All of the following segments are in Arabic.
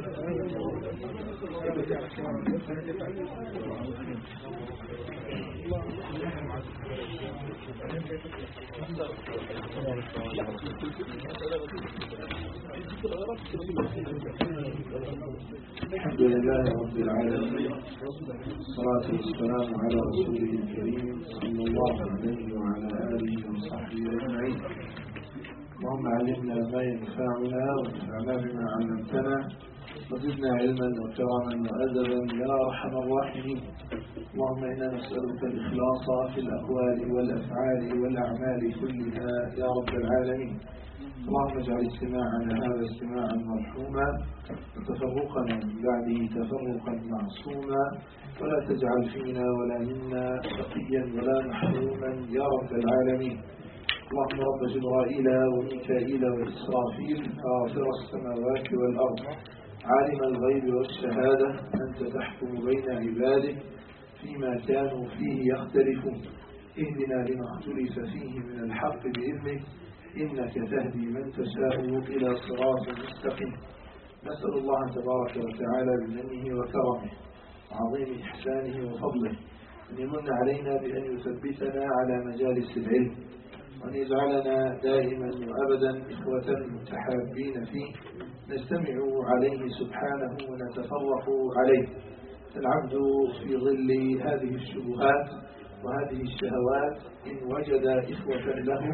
الحمد لله رب العالمين، والصلاة والسلام على رسوله الكريم صلى الله عليه وعلى آله وصحبه أجمعين. اللهم علمنا ما ينفعنا وانفعنا بما علمتنا وزدنا علما وكرما وأدبا يا أرحم الراحمين. اللهم إنا نسألك الإخلاص في الأقوال والأفعال والأعمال كلها يا رب العالمين. اللهم اجعل استماعنا هذا استماعا مرحوما وتفرقنا من بعده تفرقا معصوما، ولا تجعل فينا ولا منا شقيا ولا محروما يا رب العالمين. اللهم رب جبرائيل وميكائيل وإسرافيل فاطر السماوات والأرض عالم الغيب والشهادة، أنت تحكم بين عبادك فيما كانوا فيه يختلفون، اهدنا لما اختلف فيه من الحق بإذنك إنك تهدي من تشاء إلى صراط مستقيم. نسأل الله تبارك وتعالى بمنه وكرمه وعظيم إحسانه وفضله أن يمن علينا بأن يثبتنا على مجالس العلم، وأن يجعلنا دائما وأبدا إخوة متحابين فيه نجتمع عليه سبحانه ونتفرق عليه. العبد في ظل هذه الشبهات وهذه الشهوات إن وجد إخوة له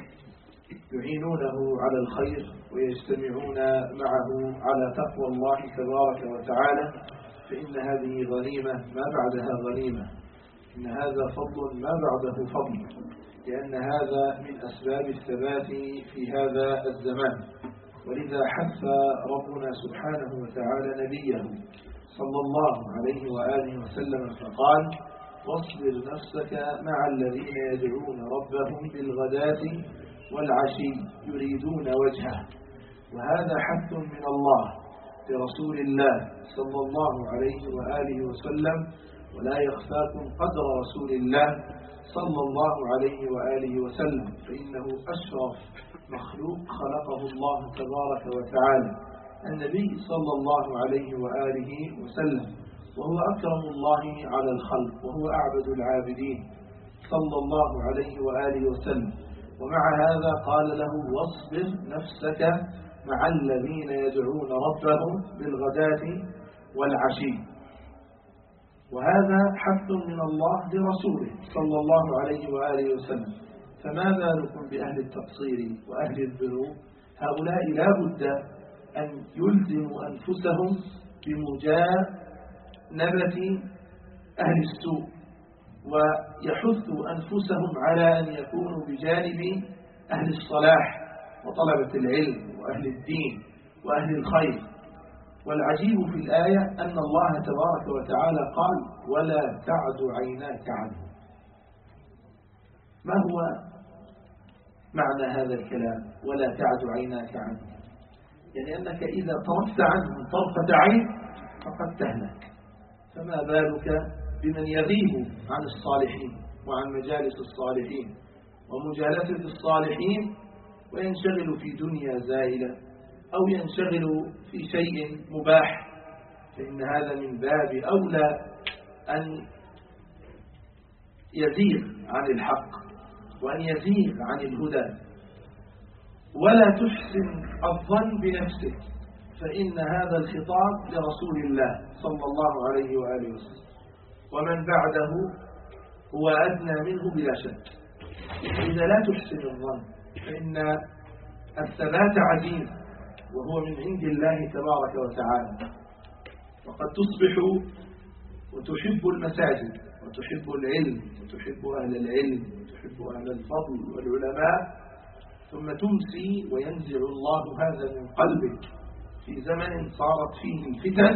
يعينونه على الخير ويجتمعون معه على تقوى الله تبارك وتعالى فإن هذه غنيمة ما بعدها غنيمة، إن هذا فضل ما بعده فضل، لأن هذا من أسباب الثبات في هذا الزمان. ولذا حث ربنا سبحانه وتعالى نبيه صلى الله عليه وآله وسلم فقال: واصبر نفسك مع الذين يدعون ربهم بالغداة والعشي يريدون وجهه. وهذا حث من الله لرسول الله صلى الله عليه وآله وسلم، ولا يخفاكم قدر رسول الله صلى الله عليه وآله وسلم، فإنه أشرف مخلوق خلقه الله تبارك وتعالى، النبي صلى الله عليه وآله وسلم، وهو أكرم الله على الخلق وهو أعبد العابدين صلى الله عليه وآله وسلم. ومع هذا قال له: واصبر نفسك مع الذين يدعون ربهم بالغداة والعشي. وهذا حث من الله لرسوله صلى الله عليه وآله وسلم. فما بالكم بأهل التقصير وأهل الذنوب؟ هؤلاء لا بد أن يلزموا أنفسهم بمجانبة أهل السوء، ويحثوا أنفسهم على أن يكونوا بجانب أهل الصلاح وطلبة العلم وأهل الدين وأهل الخير. والعجيب في الآية أن الله تبارك وتعالى قال: ولا تعد عيناك عنه. ما هو معنى هذا الكلام ولا تعد عيناك عنه؟ يعني أنك إذا طرفت عنه طرفة عين فقد تهلك، فما بالك بمن يغيب عن الصالحين وعن مجالس الصالحين ومجالسة الصالحين وينشغل في دنيا زائلة أو ينشغل في شيء مباح، فإن هذا من باب أولى أن يزيغ عن الحق وأن يزيغ عن الهدى. ولا تحسن الظن بنفسك، فإن هذا الخطاب لرسول الله صلى الله عليه وآله وسلم، ومن بعده هو أدنى منه بلا شك. إذا لا تحسن الظن فإن الثبات عزيز وهو من عند الله تبارك وتعالى. وقد تصبح وتحب المساجد وتحب العلم وتحب أهل العلم وتحب أهل الفضل والعلماء، ثم تمسي وينزع الله هذا من قلبك في زمن صارت فيه الفتن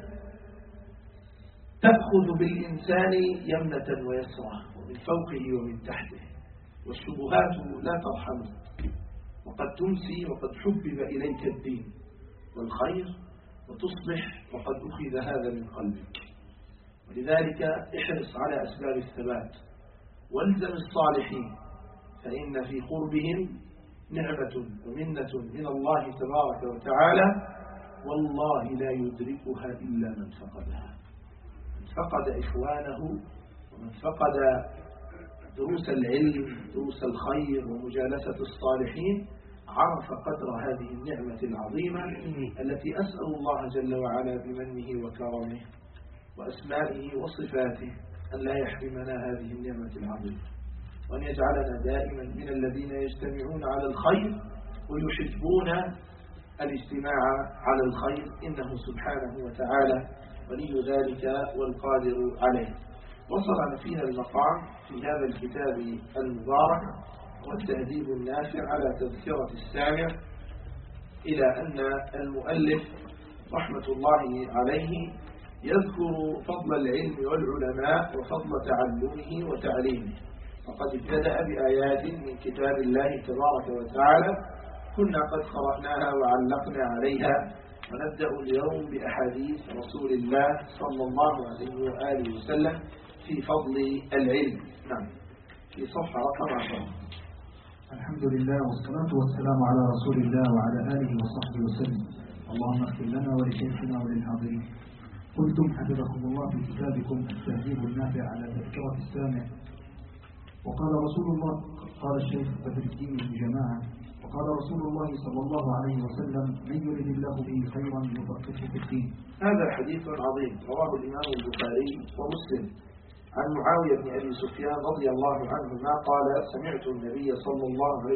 تأخذ بالإنسان يمنة ويسرى ومن فوقه ومن تحته، والشبهات لا ترحم. وقد تمسي وقد حبب إليك الدين والخير، وتصبح وقد أخذ هذا من قلبك. ولذلك احرص على أسباب الثبات والزم الصالحين، فإن في قربهم نعمة ومنة من الله تبارك وتعالى والله لا يدركها إلا من فقدها. من فقد إخوانه ومن فقد دروس العلم، دروس الخير ومجالسة الصالحين، عرف قدر هذه النعمة العظيمة التي أسأل الله جل وعلا بمنه وكرمه وأسمائه وصفاته أن لا يحرمنا هذه النعمة العظيمة، وأن يجعلنا دائما من الذين يجتمعون على الخير ويحبون الاجتماع على الخير، إنه سبحانه وتعالى ولي ذلك والقادر عليه. وصلنا فينا المقام في هذا الكتاب المبارك والتهذيب النافع على تذكرة السامع إلى أن المؤلف رحمة الله عليه يذكر فضل العلم والعلماء وفضل تعلمه وتعليمه. وقد ابتدأ بآيات من كتاب الله تبارك وتعالى كنا قد قرأناها وعلقنا عليها، ونبدأ اليوم بأحاديث رسول الله صلى الله عليه وآله وسلم في فضل العلم. نعم، في صفحة رقم 10. الحمد لله والصلاة والسلام على رسول الله وعلى آله وصحبه وسلم. اللهم اغفر لنا ولشيخنا وللحاضرين. قلتم حفظكم الله في كتابكم التهذيب النافع على تذكرة السامع. وقال رسول الله، قال الشيخ بدر الدين بن جماعة، وقال رسول الله صلى الله عليه وسلم: من يرد الله به خيرا يفقهه في الدين. هذا حديث عظيم رواه الإمام البخاري ومسلم عن معاوية بن أبي سفيان رضي الله عنهما قال: سمعت النبي صلى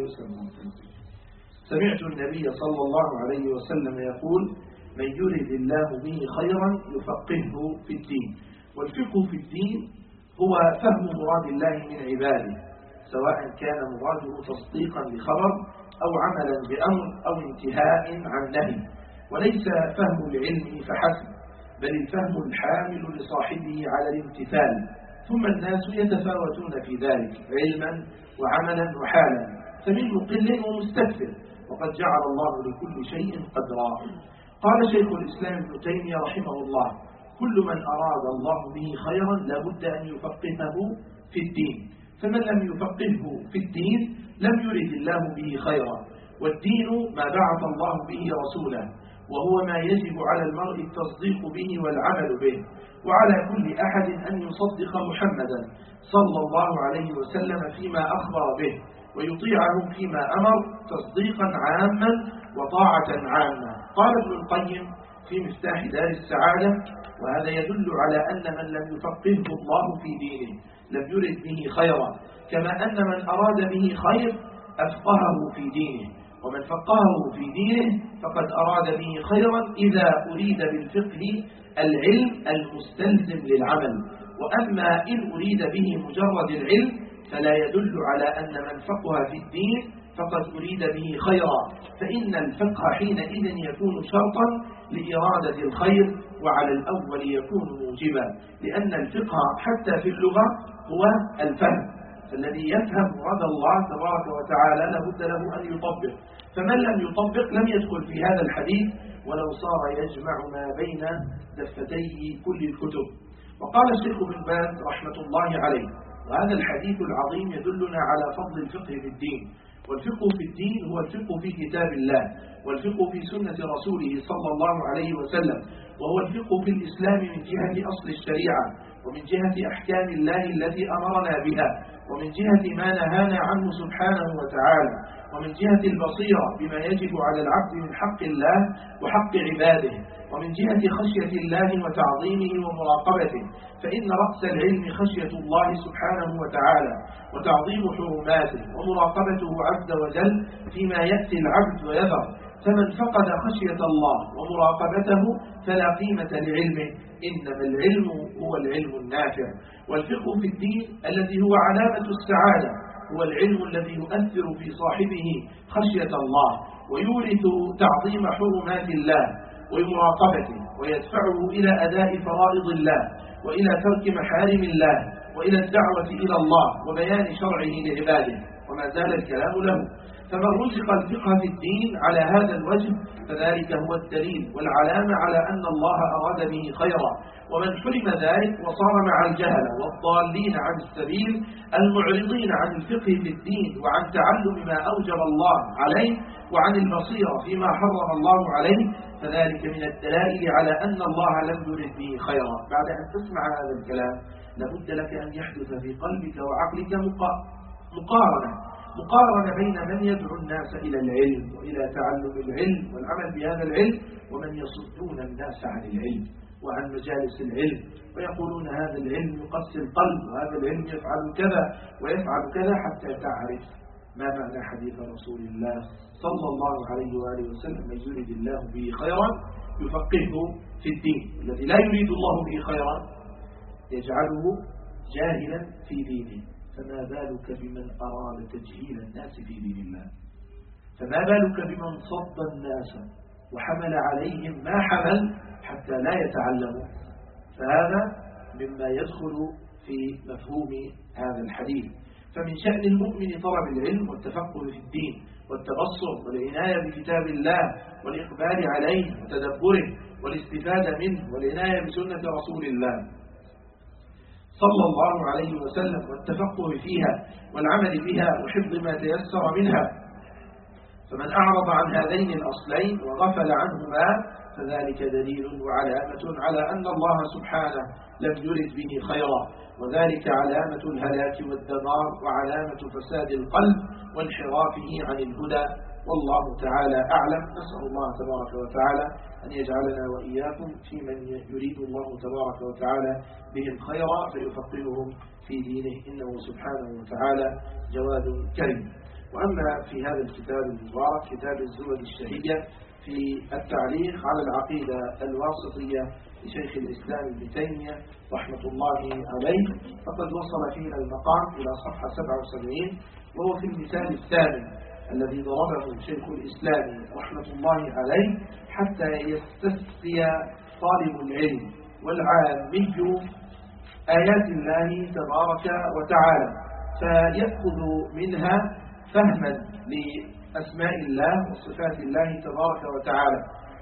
الله عليه وسلم يقول: من يرد الله به خيرا يفقهه في الدين. والفقه في الدين هو فهم مراد الله من عباده، سواء كان مراده تصديقا بخبر أو عملا بأمر أو انتهاء عن نهي، وليس فهم العلم فحسب، بل الفهم الحامل لصاحبه على الامتثال. ثم الناس يتفاوتون في ذلك علما وعملا وحالا، فمن مقل ومستكثر، وقد جعل الله لكل شيء قدرا. قال شيخ الإسلام ابن تيمية رحمه الله: كل من أراد الله به خيرا لابد أن يفقهه في الدين، فمن لم يفقهه في الدين لم يرد الله به خيرا. والدين ما بعث الله به رسوله، وهو ما يجب على المرء التصديق به والعمل به، وعلى كل أحد أن يصدق محمدا صلى الله عليه وسلم فيما أخبر به، ويطيعه فيما أمر تصديقا عاما وطاعة عامة. قال ابن القيم في مفتاح دار السعادة: وهذا يدل على أن من لم يفقهه الله في دينه لم يرد به خيرا، كما أن من أراد به خير أفقهه في دينه، ومن فقهه في دينه فقد أراد به خيرا إذا أريد بالفقه العلم المستلزم للعمل. وأما إن أريد به مجرد العلم فلا يدل على أن من فقه في الدين فقد أريد به خيرا، فإن الفقه حينئذ يكون شرطا لإرادة الخير، وعلى الأول يكون موجبا، لأن الفقه حتى في اللغة هو الفهم، فالذي يفهم مراد الله تبارك وتعالى لابد له أن يطبق، فمن لم يطبق لم يدخل في هذا الحديث ولو صار يجمع ما بين دفتي كل الكتب. وقال الشيخ بن باز رحمة الله عليه: وهذا الحديث العظيم يدلنا على فضل الفقه في الدين. والفقه في الدين هو الفقه في كتاب الله، والفقه في سنة رسوله صلى الله عليه وسلم، وهو الفقه في الإسلام من جهة أصل الشريعة، ومن جهة أحكام الله التي أمرنا بها، ومن جهة ما نهانا عنه سبحانه وتعالى، ومن جهة البصيرة بما يجب على العبد من حق الله وحق عباده، ومن جهة خشية الله وتعظيمه ومراقبته، فإن رأس العلم خشية الله سبحانه وتعالى وتعظيم حرماته ومراقبته عز وجل فيما يأتي العبد ويذر. فمن فقد خشية الله ومراقبته فلا قيمة لعلمه، إنما العلم هو العلم النافع. والفقه في الدين الذي هو علامة السعادة هو العلم الذي يؤثر في صاحبه خشية الله، ويورث تعظيم حرمات الله ومراقبته، ويدفعه إلى أداء فرائض الله، وإلى ترك محارم الله، وإلى الدعوة إلى الله وبيان شرعه لعباده. وما زال الكلام له. فمن رزق الفقه في الدين على هذا الوجه فذلك هو الدليل والعلامة على أن الله أراد به خيرا. ومن حرم ذلك وصار مع الجهلة والضالين عن السبيل المعرضين عن الفقه في الدين وعن تعلم ما أوجب الله عليه وعن البصيرة فيما حرم الله عليه فذلك من الدلائل على أن الله لم يرد به خيرا. بعد أن تسمع هذا الكلام لابد لك أن يحدث في قلبك وعقلك مقارنة بين من يدعو الناس إلى العلم وإلى تعلم العلم والعمل بهذا العلم ومن يصدون الناس عن العلم وعن مجالس العلم ويقولون هذا العلم يقسي القلب وهذا العلم يفعل كذا ويفعل كذا، حتى تعرف ما معنى حديث رسول الله صلى الله عليه وآله وسلم: من يريد الله به خيرا يفقهه في الدين. الذي لا يريد الله به خيرا يجعله جاهلا في دينه. فما بالك بمن أراد تجهيل الناس في دين الله؟ فما بالك بمن صد الناس وحمل عليهم ما حمل حتى لا يتعلموا؟ فهذا مما يدخل في مفهوم هذا الحديث. فمن شأن المؤمن طلب العلم والتفقه في الدين والتبصر والعناية بكتاب الله والإقبال عليه وتدبره والاستفادة منه والعناية بسنة رسول الله صلى الله عليه وسلم والتفقه فيها والعمل بها وحفظ ما تيسر منها. فمن أعرض عن هذين الأصلين وغفل عنهما فذلك دليل وعلامة على أن الله سبحانه لم يرد به خيرا، وذلك علامة الهلاك والدمار وعلامة فساد القلب وانحرافه عن الهدى. والله تعالى أعلم. نسأل الله تبارك وتعالى أن يجعلنا وإياكم في من يريد الله تبارك وتعالى بهم خيرا فيفقههم في دينه، إنه سبحانه وتعالى جواد كريم. وأما في هذا الكتاب المبارك كتاب الزبد الشهية في التعليق على العقيدة الواسطية لشيخ الإسلام ابن تيمية رحمة الله عليه، فقد وصل فينا المقام إلى صفحة 77، وهو في المثال الثاني الذي ضربه شيخ الإسلام رحمة الله عليه حتى يستسقي طالب العلم والعامي آيات الله تبارك وتعالى فيأخذ منها فهما لأسماء الله وصفات الله تبارك وتعالى،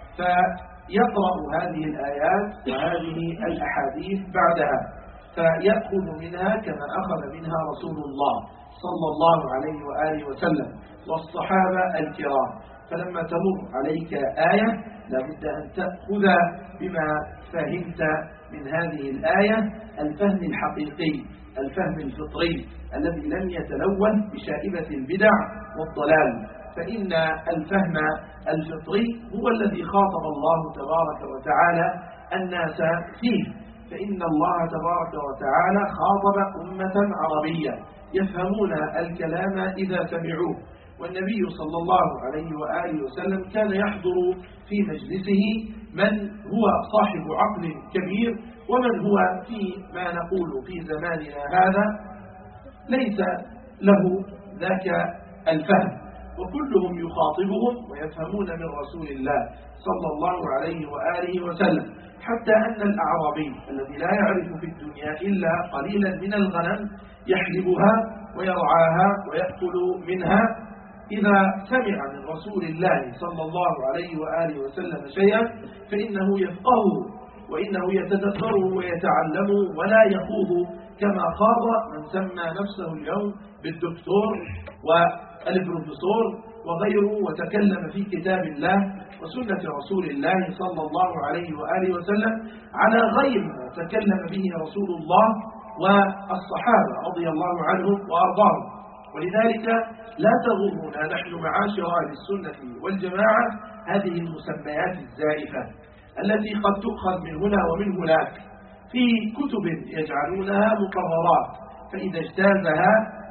فيقرأ هذه الآيات وهذه الأحاديث بعدها فيأخذ منها كما أخذ منها رسول الله صلى الله عليه وآله وسلم والصحابة الكرام. فلما تمر عليك آية لابد أن تأخذ بما فهمت من هذه الآية الفهم الحقيقي، الفهم الفطري الذي لم يتلون بشائبة البدع والضلال. فإن الفهم الفطري هو الذي خاطب الله تبارك وتعالى الناس فيه، فإن الله تبارك وتعالى خاطب أمة عربية يفهمون الكلام إذا سمعوه. والنبي صلى الله عليه وآله وسلم كان يحضر في مجلسه من هو صاحب عقل كبير ومن هو في ما نقول في زماننا هذا ليس له ذاك الفهم، وكلهم يخاطبهم ويفهمون من رسول الله صلى الله عليه وآله وسلم، حتى أن الأعرابي الذي لا يعرف في الدنيا إلا قليلا من الغنم يحلبها ويرعاها ويأكل منها إذا سمع من رسول الله صلى الله عليه وآله وسلم شيئا فإنه يفقهه وإنه يتدبره ويتعلمه ولا يخوض كما خاض من سمى نفسه اليوم بالدكتور والبروفيسور وغيره وتكلم في كتاب الله وسنة رسول الله صلى الله عليه وآله وسلم على غير ما تكلم به رسول الله والصحابة رضي الله عنهم وأرضاهم. ولذلك لا تغرنا نحن معاشر أهل السنة والجماعة هذه المسميات الزائفة التي قد تؤخذ من هنا ومن هناك في كتب يجعلونها مقررات، فإذا اجتازها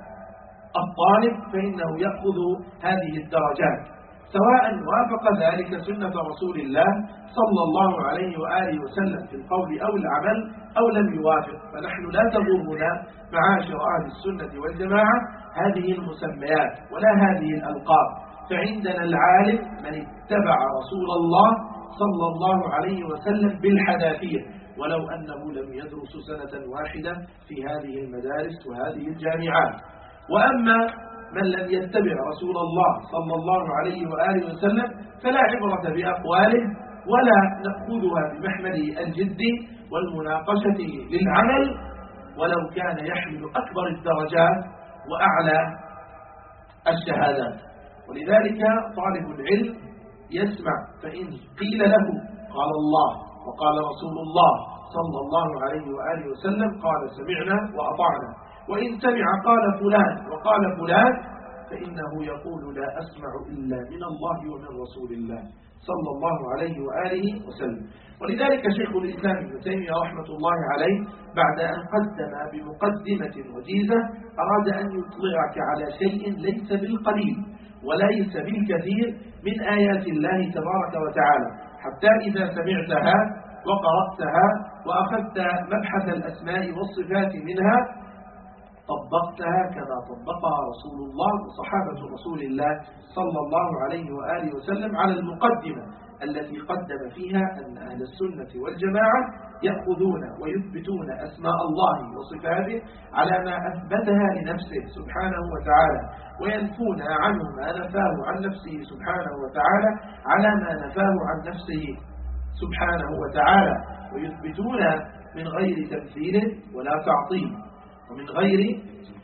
الطالب فإنه يأخذ هذه الدرجات سواء وافق ذلك سنة رسول الله صلى الله عليه وآله وسلم في القول أو العمل أو لم يوافق. فنحن لا تغرنا معاشر أهل السنة والجماعة هذه المسميات ولا هذه الألقاب، فعندنا العالم من اتبع رسول الله صلى الله عليه وسلم بالحنافية ولو أنه لم يدرس سنة واحدة في هذه المدارس وهذه الجامعات. وأما من لم يتبع رسول الله صلى الله عليه وآله وسلم فلا عبرة بأقواله ولا نأخذها بمحمل الجد والمناقشة للعمل ولو كان يحمل أكبر الدرجات وأعلى الشهادات. ولذلك طالب العلم يسمع فإن قيل له قال الله وقال رسول الله صلى الله عليه وآله وسلم قال سمعنا وأطعنا، وإن سمع قال فلان وقال فلان فإنه يقول لا أسمع إلا من الله ومن رسول الله صلى الله عليه وآله وسلم. ولذلك شيخ الإسلام ابن تيمية رحمة الله عليه بعد أن قدم بمقدمة وجيزة أراد أن يطلعك على شيء ليس بالقليل وليس بالكثير من آيات الله تبارك وتعالى، حتى إذا سمعتها وقرأتها وأخذت مبحث الأسماء والصفات منها طبقتها كما طبقها رسول الله وصحابة رسول الله صلى الله عليه وآله وسلم على المقدمة التي قدم فيها أن أهل السنة والجماعة يأخذون ويثبتون أسماء الله وصفاته على ما أثبتها لنفسه سبحانه وتعالى، وينفون عنه ما نفاه عن نفسه سبحانه وتعالى على ما نفاه عن نفسه سبحانه وتعالى، ويثبتون من غير تمثيل ولا تعطيل ومن غير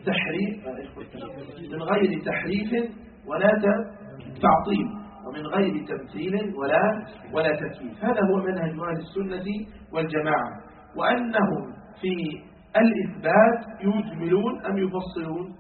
تحريف ولا تعطيل ومن غير تمثيل ولا تكييف. هذا هو منهج أهل السنة والجماعة، وأنهم في الإثبات يجملون أم يفصلون؟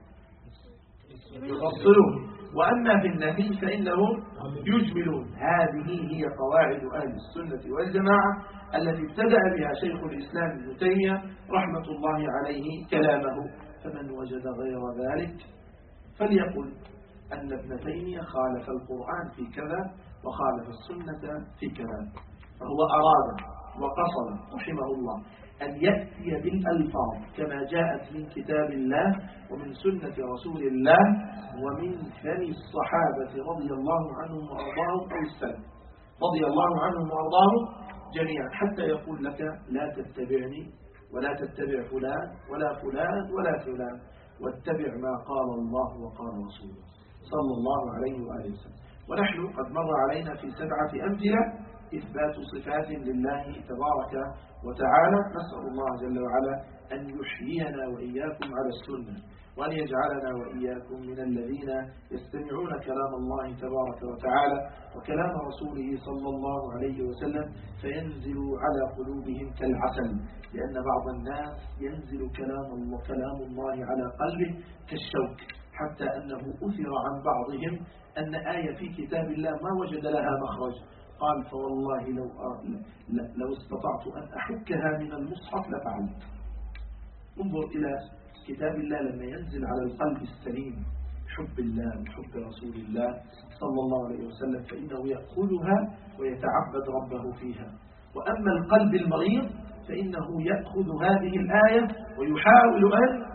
يفصلون، وأما في النفي فإنهم يجملون. هذه هي قواعد أهل السنة والجماعة التي ابتدأ بها شيخ الإسلام ابن تيمية رحمة الله عليه كلامه. فمن وجد غير ذلك فليقل أن ابن تيمية خالف القرآن في كذا وخالف السنة في كذا، فهو أراد وقصد رحمه الله أن يأتي بالألفاظ كما جاءت من كتاب الله ومن سنة رسول الله ومن فم الصحابة رضي الله عنهم وأرضاهم أو السلف رضي الله عنهم وأرضاهم جميعا، حتى يقول لك لا تتبعني ولا تتبع فلان ولا فلان ولا فلان، واتبع ما قال الله وقال رسوله صلى الله عليه وآله وسلم. ونحن قد مر علينا في 7 أمثلة إثبات صفات لله تبارك وتعالى. نسأل الله جل وعلا أن يحيينا وإياكم على السنة، وأن يجعلنا وإياكم من الذين يستمعون كلام الله تبارك وتعالى وكلام رسوله صلى الله عليه وسلم فينزل على قلوبهم كالعسل، لأن بعض الناس ينزل كلام الله على قلبه كالشوك، حتى أنه أثر عن بعضهم أن آية في كتاب الله ما وجد لها مخرج، قال فوالله لو استطعت أن أحكها من المصحف لفعلت. انظر إلى كتاب الله لما ينزل على القلب السليم حب الله وحب رسول الله صلى الله عليه وسلم فإنه يأخذها ويتعبد ربه فيها. وأما القلب المريض فإنه يأخذ هذه الآية ويحاول أن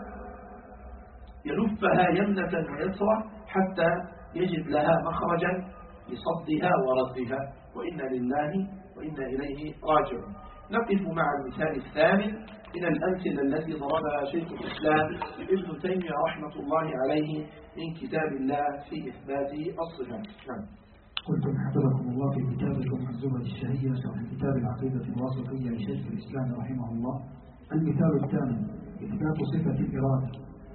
يلفها يمنة ويسرى حتى يجد لها مخرجا لصدها وردها، وإنا لله وإنا إليه راجعون. نقف مع المثال الثامن من الأمثلة التي ضربها شيخ الإسلام ابن تيمية رحمة الله عليه من كتاب الله في إثبات الصفات. نعم. قلتم حفظكم الله في كتابكم الزبد الشهية وفي كتاب العقيدة الواسطية لشيخ الإسلام رحمه الله. المثال الثامن إثبات صفة الإرادة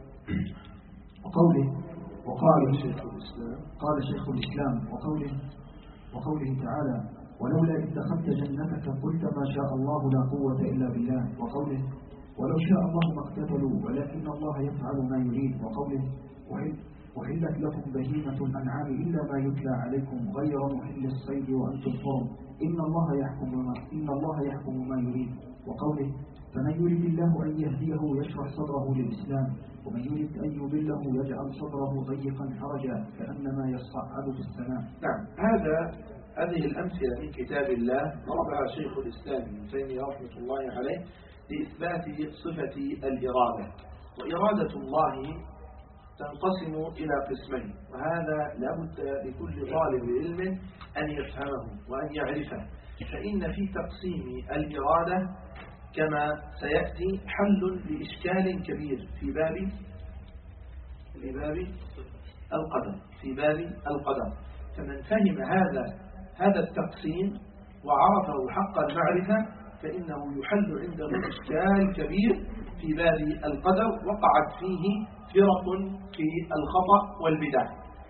قال شيخ الإسلام وقوله تعالى ولولا إذ دخلت جنتك قلت ما شاء الله لا قوة إلا بالله، وقوله ولو شاء الله ما اقتتلوا ولكن الله يفعل ما يريد، وقوله وحلت لكم بهيمة الأنعام إلا ما يتلى عليكم غير محل الصيد وأنتم حرم إن الله يحكم ما يريد، وقوله فمن يريد الله أن يهديه يشرح صدره للإسلام ومن يريد أن يضله يجعل صدره ضيقا حرجا كأنما يصعد في السماء. نعم. هذه الأمثلة من كتاب الله ضربها شيخ الإسلام ابن تيمية رحمة الله عليه لإثبات صفة الإرادة. وإرادة الله تنقسم إلى قسمين، وهذا لا بد لكل طالب علم أن يفهمه وأن يعرفه. فإن في تقسيم الإرادة كما سيأتي حل لإشكال كبير في باب في باب القدر، في باب القدر. فمن فهم هذا التقسيم وعرفه حق المعرفة فإنه يحل عنده إشكال كبير في باب القدر وقعت فيه فرق في الخطأ والبدع.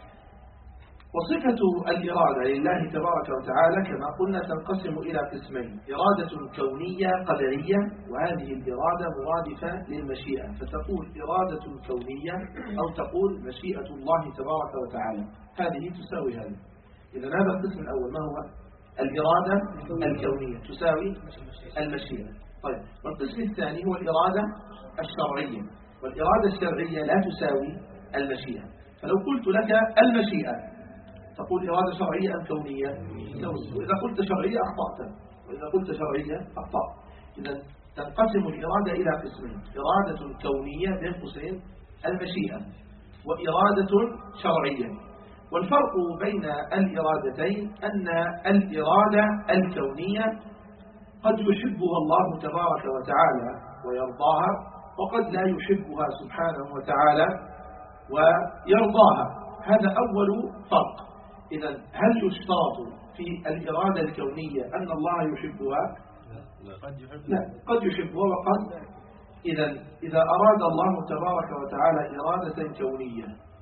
وصفة الإرادة لله تبارك وتعالى كما قلنا تنقسم إلى قسمين: إرادة كونية قدرية، وهذه الإرادة مرادفة للمشيئة، فتقول إرادة كونية أو تقول مشيئة الله تبارك وتعالى، هذه تساوي هذه. إذا هذا القسم الأول ما هو؟ الإرادة الكونية تساوي المشيئة. طيب، والقسم الثاني هو الإرادة الشرعية، والإرادة الشرعية لا تساوي المشيئة. فلو قلت لك المشيئة تقول إرادة شرعية أم كونية؟ وإذا قلت شرعية أخطأت، وإذا قلت شرعية أخطأت. إذا تنقسم الإرادة إلى قسمين: إرادة كونية بين قوسين المشيئة، وإرادة شرعية. والفرق بين الإرادتين أن الإرادة الكونية قد يحبها الله تبارك وتعالى ويرضاها، وقد لا يحبها سبحانه وتعالى ويرضاها. هذا أول فرق. إذا هل يشترط في الإرادة الكونية أن الله يحبها؟ لا، قد يحبها وقد. إذا أراد الله تبارك وتعالى إرادة كونية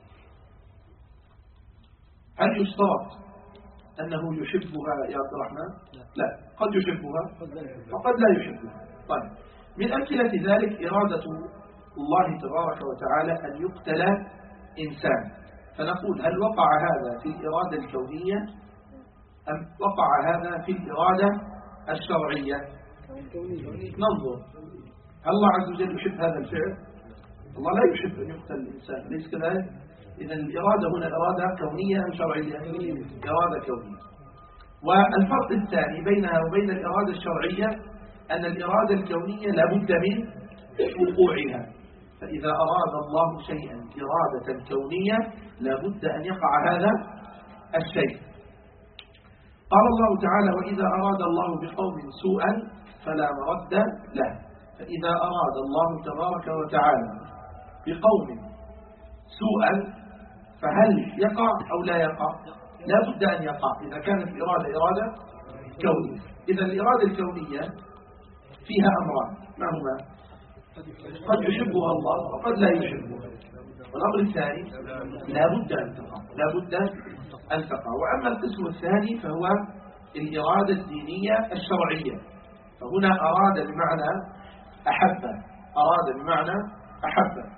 هل يشترط أنه يحبها يا عبد الرحمن؟ لا، قد يحبها وقد لا يحبها. طيب، من أمثلة ذلك إرادة الله تبارك وتعالى أن يقتل إنسان، فنقول هل وقع هذا في الإرادة الكونية أم وقع هذا في الإرادة الشرعية؟ ننظر، هل الله عز وجل يحب هذا الفعل؟ الله لا يحب أن يقتل الإنسان، ليس كذلك؟ إذا الإرادة هنا إرادة كونية أم شرعية؟ إرادة كونية. والفرق الثاني بينها وبين الإرادة الشرعية أن الإرادة الكونية لابد من وقوعها، فإذا أراد الله شيئا إرادة كونية لابد أن يقع هذا الشيء. قال الله تعالى: وإذا أراد الله بقوم سوءا فلا مرد له. فإذا أراد الله تبارك وتعالى بقوم سوءا فهل يقع أو لا يقع؟ لا بد أن يقع إذا كانت الإرادة إرادة كونية. إذا الإرادة الكونية فيها أمران، ما هما؟ قد يحبها الله وقد لا يحبها. والأمر الثاني لا بد أن تقع، لا بد أن تقع. وأما القسم الثاني فهو الإرادة الدينية الشرعية، فهنا أراد بمعنى أحب، أراد بمعنى أحب.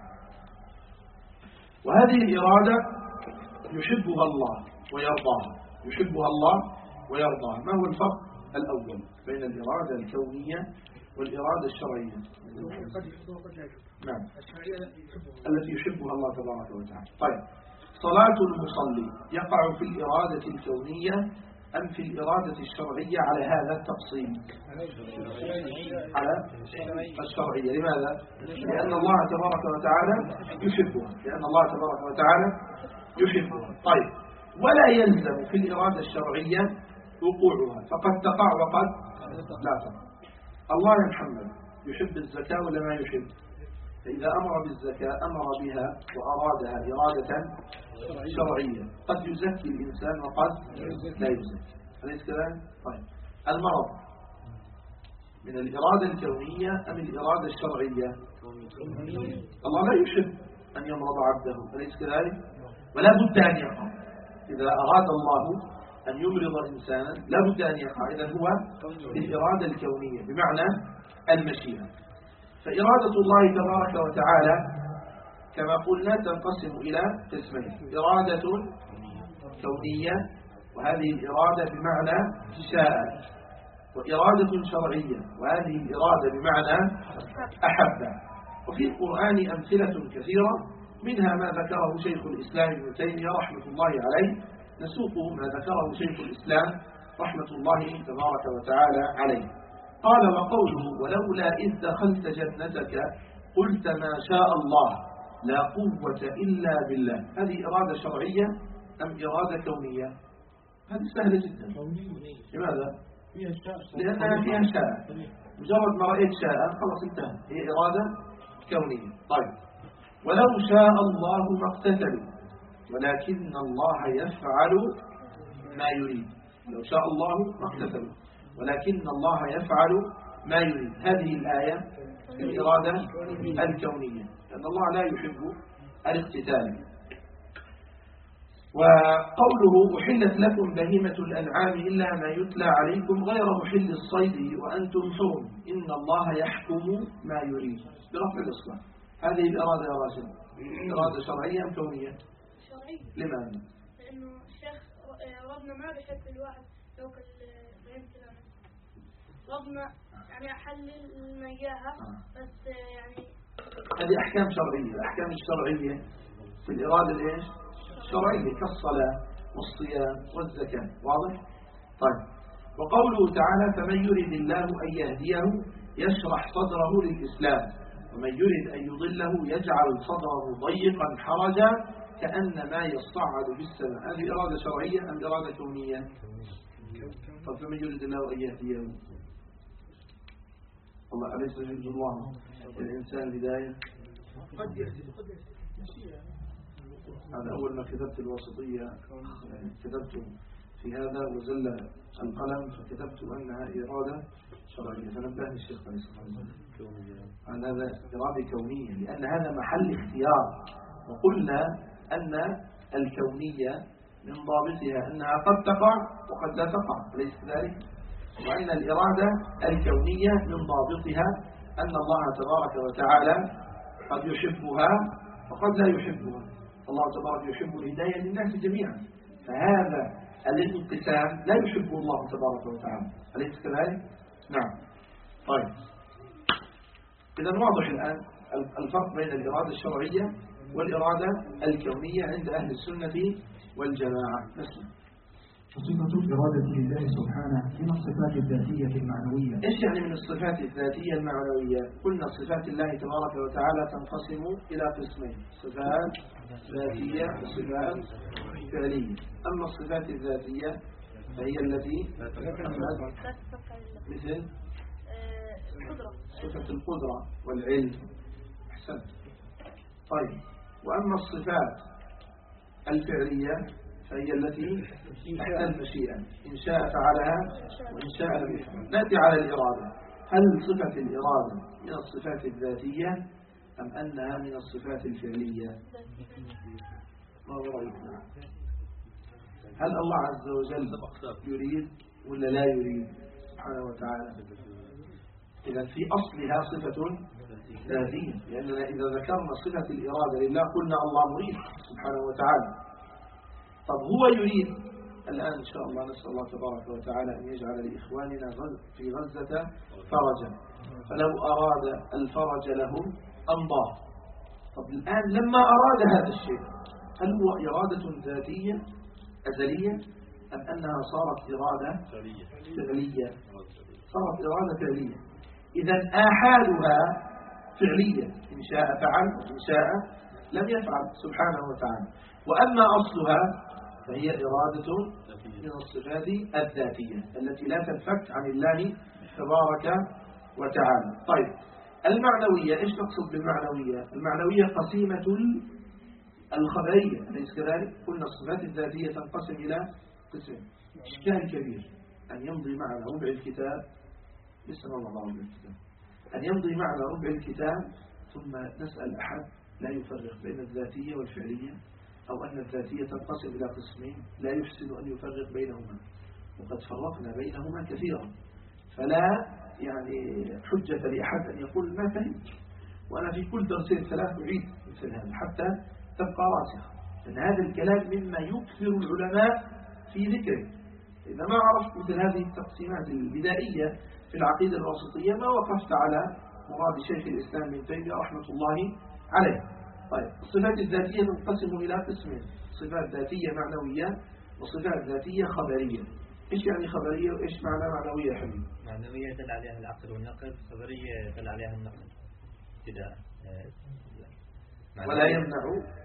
وهذه الإرادة يحبها الله ويرضاها، يحبها الله ويرضاها. ما هو الفرق الأول بين الإرادة الكونية والإرادة الشرعية؟ نعم، التي يحبها الله تبارك وتعالى. طيب، صلاة المصلي يقع في الإرادة الكونية أم في الإرادة الشرعية على هذا التقسيم؟ على الشرعية. لماذا؟ لأن الله تبارك وتعالى يحبها، لأن الله تبارك وتعالى يحبها. طيب، ولا يلزم في الإرادة الشرعية وقوعها، فقد تقع وقد لا تقع. الله يا محمد يحب الزكاة ولا ما يحب؟ فإذا أمر بالزكاة أمر بها وأرادها إرادة شرعية، قد يزكي الإنسان وقد لا يزكي، أليس كذلك؟ طيب، المرض من الإرادة الكونية أم الإرادة الشرعية؟ الله لا يحب أن يمرض عبده، أليس كذلك؟ ولا بد أن يقع. إذا أراد الله أن يمرض إنسانا لا بد أن يقع. إذا هو الإرادة الكونية بمعنى المشيئة. فإرادة الله تبارك وتعالى كما قلنا تنقسم إلى قسمين: إرادة كونية، وهذه الإرادة بمعنى شاء، وإرادة شرعية، وهذه الإرادة بمعنى أحب. وفي القرآن أمثلة كثيرة، منها ما ذكره شيخ الإسلام ابن تيمية رحمة الله عليه، نسوق ما ذكره شيخ الإسلام رحمة الله تبارك وتعالى عليه. قال: وقوله: ولولا إذ دخلت جنتك قلت ما شاء الله لا قوة إلا بالله. هذه إرادة شرعية أم إرادة كونية؟ هذه سهلة جدا. لماذا؟ لأنها فيها شاء، مجرد ما رأيت شاء خلاص انتهى، هي إرادة كونية. طيب، ولو شاء الله ما اقتتلوا ولكن الله يفعل ما يريد. لو شاء الله ما اقتتلوا ولكن الله يفعل ما يريد. هذه الآية الإرادة الكونية، لأن الله لا يحب الاقتتال. وقوله أحلت لكم بهيمة الأنعام إلا ما يتلى عليكم غير محل الصيد وأنتم حرم إن الله يحكم ما يريد برفع الإصلاح. هذه الإرادة يا راشد إرادة شرعية أم كونية؟ شرعية. لماذا؟ لأنه الشيخ ربنا ما بيحب الواحد لو كان بهيمة الأنعام، ربنا يعني أحلل المياهة بس يعني هذه أحكام شرعية. الأحكام الشرعية في الإرادة الإيش؟ شرعية كالصلاة والصيام والزكاة. واضح؟ طيب. وقوله تعالى فمن يريد الله أن يهديه يشرح صدره للإسلام ومن يريد أن يضله يجعل صدره ضيقا حرجا كأنما يصعد في السماء. هذه إرادة شرعية أم إرادة كونية؟ طيب فمن يريد الله أن يهديه الله أليس يريد الله الإنسان هداية؟ هذا أول ما كتبت الوسطية كتبت في هذا وزل القلم فكتبت أنها إرادة شرعية فنبهني الشيخ عليه الصلاة والسلام أن هذا إرادة كونية لأن هذا محل اختيار. وقلنا أن الكونية من ضابطها أنها قد تقع وقد لا تقع أليس كذلك؟ وأن الإرادة الكونية من ضابطها أن الله تبارك وتعالى قد يحبها وقد لا يحبها. الله تبارك يحب الهداية للناس جميعا فهذا الانقسام لا يحبه الله تبارك وتعالى أليس كذلك؟ نعم. طيب إذا واضح الآن الفرق بين الإرادة الشرعية والإرادة الكونية عند أهل السنة والجماعة. نسمع. وصفة الإرادة لله سبحانه من الصفات الذاتية المعنوية. إيش يعني من الصفات الذاتية المعنوية؟ قلنا صفات الله تبارك وتعالى تنقسم إلى قسمين صفات ذاتية وصفات فعلية. أما الصفات الذاتية فهي التي مثل صفة القدرة والعلم. أحسنت. طيب وأما الصفات الفعلية فهي التي تحت المشيئة إن شاء فعلها وإن شاء لم يفعل. نأتي على الإرادة. هل صفة الإرادة من الصفات الذاتية أم أنها من الصفات الفعلية؟ ما هو رأيكم؟ هل الله عز وجل يريد ولا لا يريد سبحانه وتعالى؟ إذا في أصلها صفة ذاتية لأننا إذا ذكرنا صفة الإرادة لله قلنا الله مريد سبحانه وتعالى. طب هو يريد الآن إن شاء الله نسأل الله تبارك وتعالى أن يجعل لإخواننا في غزة فرجا فلو أراد الفرج لهم أمضاه. طب الآن لما أراد هذا الشيء هل هو إرادة ذاتية أزلية أم أنها صارت إرادة فعلية؟ صارت إرادة فعلية. إذا آحالها فعلية إن شاء فعل وإن شاء لم يفعل سبحانه وتعالى. وأما أصلها فهي إرادة من الصفات الذاتية التي لا تنفك عن الله تبارك وتعالى. طيب المعنوية إيش نقصد بالمعنوية؟ المعنوية قسيمة الخبرية أليس كذلك؟ قلنا الصفات الذاتية تنقسم إلى قسمين. إشكال كبير أن يمضي معنا ربع الكتاب لسه ما مضى ربع الكتاب أن يمضي معنا ربع الكتاب ثم نسأل أحد لا يفرق بين الذاتية والفعلية أو أن الذاتية تنقسم إلى قسمين لا يحسن أن يفرق بينهما وقد فرقنا بينهما كثيرا. فلا يعني حجة لأحد أن يقول ما فهمت وأنا في كل درسين ثلاث أعيد مثل هذا حتى تبقى راسخة. لأن هذا الكلام مما يكثر العلماء في ذكره. إذا ما عرفت مثل هذه التقسيمات البدائية في العقيدة الوسطية ما وقفت على مراد شيخ الإسلام ابن تيمية رحمة الله عليه. طيب الصفات الذاتية تنقسم إلى قسمين صفات ذاتية معنوية وصفات ذاتية خبرية. إيش يعني خبرية وإيش معنى معنوية يا حبيبي؟ معنوية يدل عليها العقل والنقل، خبرية يدل عليها النقل ابتداء ولا يمنع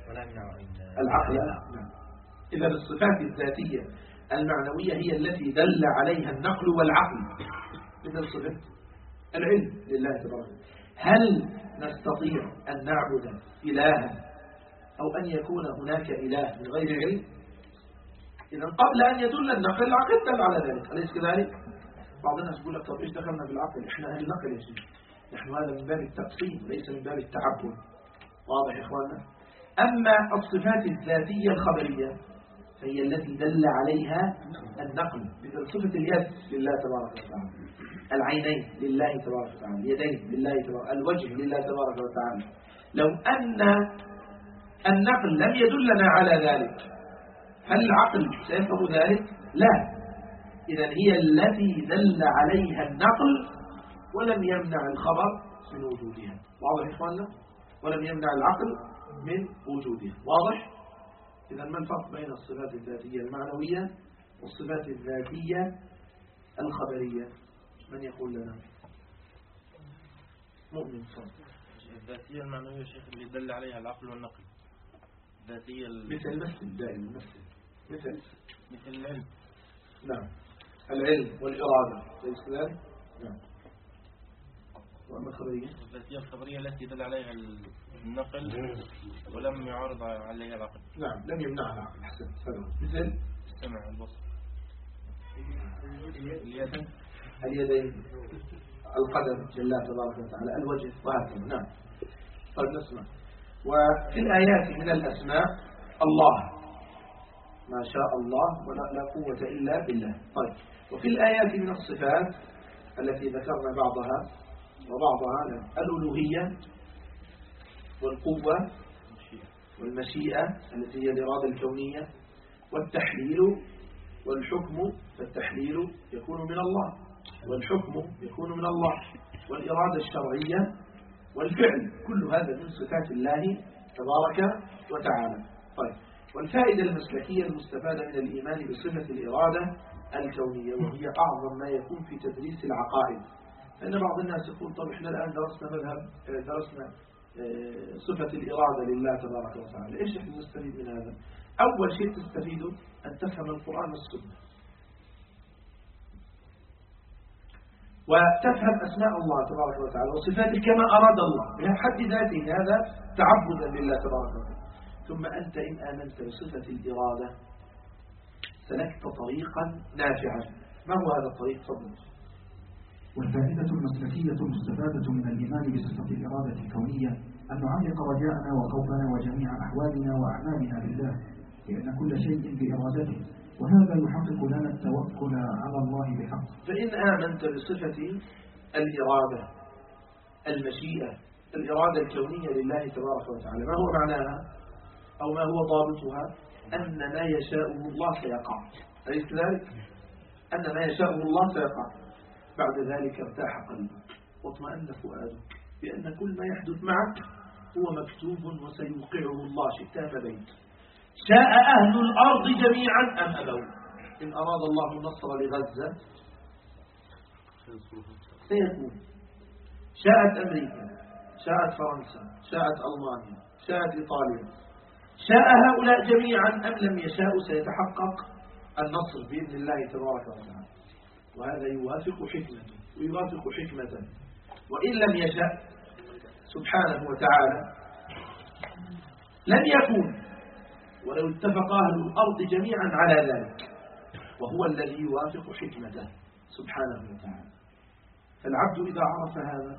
العقل. نعم. إذا الصفات الذاتية المعنوية هي التي دل عليها النقل والعقل مثل صفة العلم لله تبارك. هل نستطيع أن نعبد إلها أو أن يكون هناك إله من غير علم؟ إذا قبل أن يدل النقل العقل دل على ذلك، أليس كذلك؟ بعض الناس يقول لك طب إيش دخلنا بالعقل؟ إحنا أهل النقل يا شيخ، نحن هذا من باب التقسيم وليس من باب التعبد. واضح يا إخواننا؟ أما الصفات الذاتية الخبرية فهي التي دل عليها النقل، مثل صفة اليد لله تبارك وتعالى، العينين لله تبارك وتعالى، اليدين لله تبارك، الوجه لله تبارك وتعالى. لو أن النقل لم يدلنا على ذلك هل العقل سيفهم ذلك؟ لا. إذن هي التي دل عليها النقل ولم يمنع الخبر من وجودها. واضح يا إخواننا؟ ولم يمنع العقل من وجودها. واضح؟ إذن ما الفرق بين الصفات الذاتية المعنوية والصفات الذاتية الخبرية؟ من يقول لنا؟ مؤمن صدق. الذاتية المعنوية شيخ اللي دل عليها العقل والنقل. الذاتية مثل دائما مثل العلم. نعم، العلم والإرادة ليس كذلك؟ نعم. وأما الخبرية؟ الذاتية الخبرية التي دل عليها النقل ولم يعرض عليها العقل. نعم، لم يمنعها العقل. حسن. مثل السمع والبصر، اليدين، القدم لله تبارك وتعالى، الوجه وهكذا. نعم. طيب نسمع. وفي الآيات من الأسماء الله، ما شاء الله ولا قوة إلا بالله. طيب، وفي الآيات من الصفات التي ذكرنا بعضها وبعضها الألوهية والقوة والمشيئة التي هي الإرادة الكونية والتحليل والحكم، فالتحليل يكون من الله والحكم يكون من الله والإرادة الشرعية والفعل، كل هذا من صفات الله تبارك وتعالى. طيب، والفائدة المسلكية المستفادة من الإيمان بصفة الإرادة الكونية، وهي أعظم ما يكون في تدريس العقائد. لأن بعض الناس يقول طب إحنا الآن درسنا صفة الإرادة لله تبارك وتعالى، إيش نحن نستفيد من هذا؟ أول شيء تستفيد أن تفهم القرآن والسنة وتفهم أسماء الله تبارك وتعالى وصفاته كما أراد الله بحد ذاته، هذا تعبدا لله تبارك وتعالى. ثم أنت إن آمنت بصفة الإرادة سلكت طريقا نافعا. ما هو هذا الطريق؟ تفضل. والفائدة المسلكية المستفادة من الإيمان بصفة الإرادة الكونية أن نعلق رجاءنا وخوفنا وجميع أحوالنا وأعمالنا بالله، لأن كل شيء بإرادته، وهذا يحقق لنا التوكل على الله بحق. فإن آمنت بصفة الإرادة المشيئة الإرادة الكونية لله تبارك وتعالى، ما هو معناها أو ما هو ضابطها؟ أن ما يشاءه الله سيقع، أليس كذلك؟ أن ما يشاءه الله سيقع. بعد ذلك ارتاح قلبك واطمأن فؤادك بأن كل ما يحدث معك هو مكتوب وسيوقعه الله شئت أم أبيت. شاء أهل الأرض جميعا أم أبوا. إن أراد الله النصر لغزة سيكون. شاءت أمريكا، شاءت فرنسا، شاءت ألمانيا، شاءت إيطاليا، شاء هؤلاء جميعا أم لم يشاءوا سيتحقق النصر بإذن الله تبارك وتعالى. وهذا يوافق حكمته ويوافق حكمته. وإن لم يشاء سبحانه وتعالى لم يكون، ولو اتفق أهل الأرض جميعا على ذلك، وهو الذي يوافق حكمته سبحانه وتعالى. فالعبد إذا عرف هذا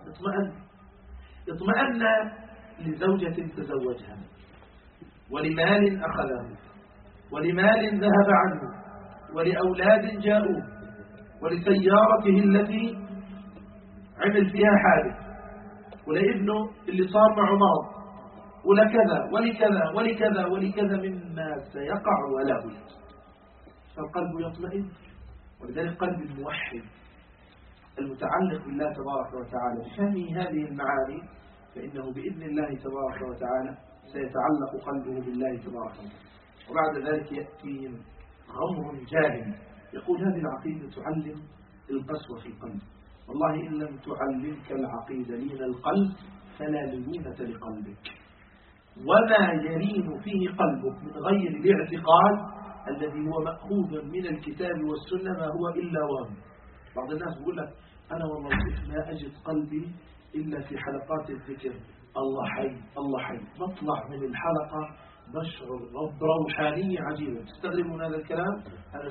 اطمأن لزوجة تزوجها، ولمال أخذه، ولمال ذهب عنه، ولأولاد جاءوه، ولسيارته التي عمل فيها حادث، ولابنه اللي صار معه مرض، ولكذا ولكذا ولكذا ولكذا مما سيقع وله، فالقلب يطمئن. ولذلك قلب الموحد المتعلق بالله تبارك وتعالى بفهم هذه المعاني فإنه بإذن الله تبارك وتعالى سيتعلق قلبه بالله تبارك وتعالى. وبعد ذلك يأتي غمر جاهل يقول هذه العقيدة تعلم القسوة في القلب. والله إن لم تعلمك العقيدة لين القلب فلا ليونة لقلبك. وما يلين فيه قلبك من غير الاعتقاد الذي هو مأخوذ من الكتاب والسنة ما هو إلا وهم. بعض الناس يقول لك أنا والله ما أجد قلبي إلا في حلقات الذكر الله حي الله حي، بطلع من الحلقة بشعر بروحانية عجيبة. تستغربون هذا الكلام؟ أنا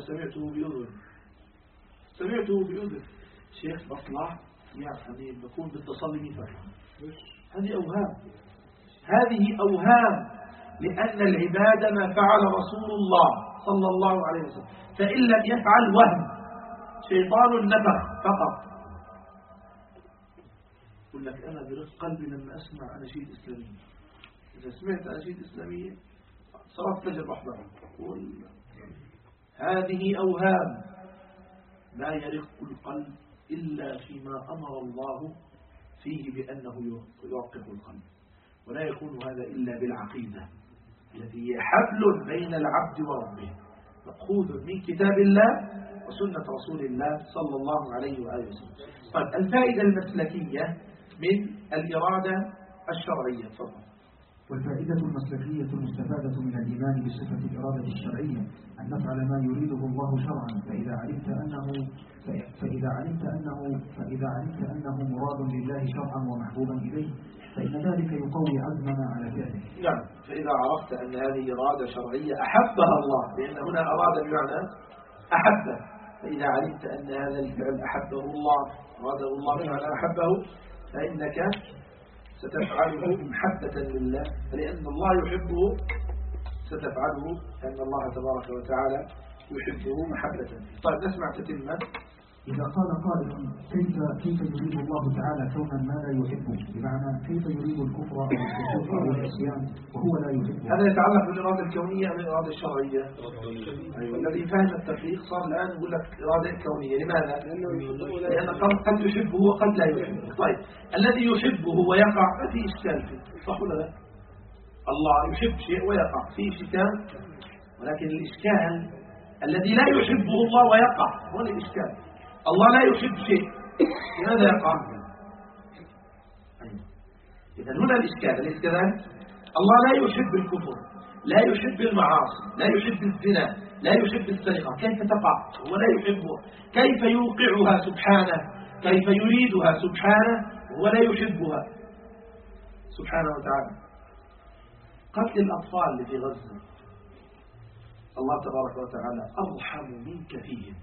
سمعته بأذن شيخ، بطلع يعني بكون بالتصلي فرحان. هذه أوهام، لأن العبادة ما فعل رسول الله صلى الله عليه وسلم، فإن لم يفعل وهم شيطان نفخ فقط. يقول لك أنا برق قلبي لما أسمع أناشيد إسلامية، إذا سمعت أناشيد إسلامية صلاة فجر بحضرها. هذه أوهام لا يرق القلب إلا فيما أمر الله فيه بأنه يوقف القلب، ولا يكون هذا إلا بالعقيدة التي هي حبل بين العبد وربه، مأخوذ من كتاب الله وسنة رسول الله صلى الله عليه وآله وسلم. طيب، الفائدة المسلكية من الإرادة الشرعية. تفضل. والفائدة المسلكية المستفادة من الإيمان بصفة الإرادة الشرعية أن نفعل ما يريده الله شرعا، فإذا علمت أنه مراد لله شرعا ومحبوبا إليه، فإن ذلك يقوي عزمنا على فعله. نعم، فإذا عرفت أن هذه إرادة شرعية أحبها الله، لأن هنا أراد بمعنى أحبه، فإذا علمت أن هذا الفعل أحبه الله، أراده الله بمعنى أحبه، فإنك ستفعله محبة لله، فلأن الله يحبه ستفعله لأن الله تبارك وتعالى يحبه محبة. طيب، نسمع تتمة. إذا قال قائل كيف يريد الله تعالى كونا ما لا يحبه، بمعنى كيف يريد الكفر أو الفسوق أو العصيان وهو لا يحبه؟ هذا يتعلق بالإرادة الكونية أم الإرادة الشرعية؟ أيوة. الذي فهم التفريق صار الآن يقول لك إرادة كونية. لماذا؟ لأن قد يحبه وقد لا يحبه. طيب، الذي يحبه ويقع ما في إشكال فيه، صح ولا لا؟ الله يحب شيء ويقع فيه إشكال، ولكن الإشكال الذي لا يحبه الله ويقع هو الإشكال. الله لا يحب شيء، لماذا يقع؟ إذن هنا الإشكال. أليس كذلك؟ الله لا يحب الكفر، لا يحب المعاصي، لا يحب الزنا، لا يحب السرقة، كيف تقع؟ هو لا يحبها. كيف يوقعها سبحانه؟ كيف يريدها سبحانه وهو لا يحبها سبحانه وتعالى؟ قتل الأطفال اللي في غزة، الله تبارك وتعالى أرحم منك فيهم